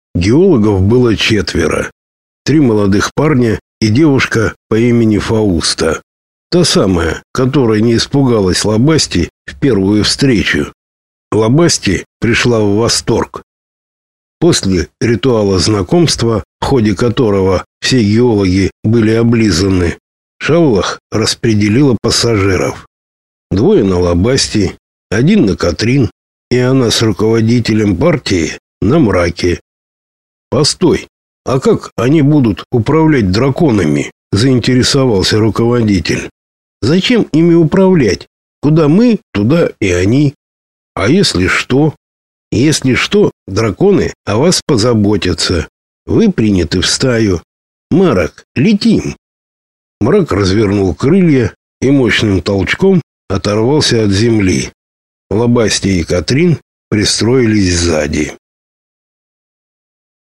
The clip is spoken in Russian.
Геологов было 4. 3 молодых парня и девушка по имени Фауста. Та самая, которая не испугалась Лобасти в первую встречу. Лобасти пришла в восторг. После ритуала знакомства, в ходе которого все геологи были облизаны, Шаллах распределила пассажиров. 2 на Лобасти, 1 на Катрин, и она с руководителем партии на Мраке. «Постой, а как они будут управлять драконами?» – заинтересовался руководитель. «Зачем ими управлять? Куда мы, туда и они. А если что? Если что, драконы о вас позаботятся. Вы приняты в стаю. Марак, летим!» Мрак развернул крылья и мощным толчком оторвался от земли. Лобасти и Катрин пристроились сзади.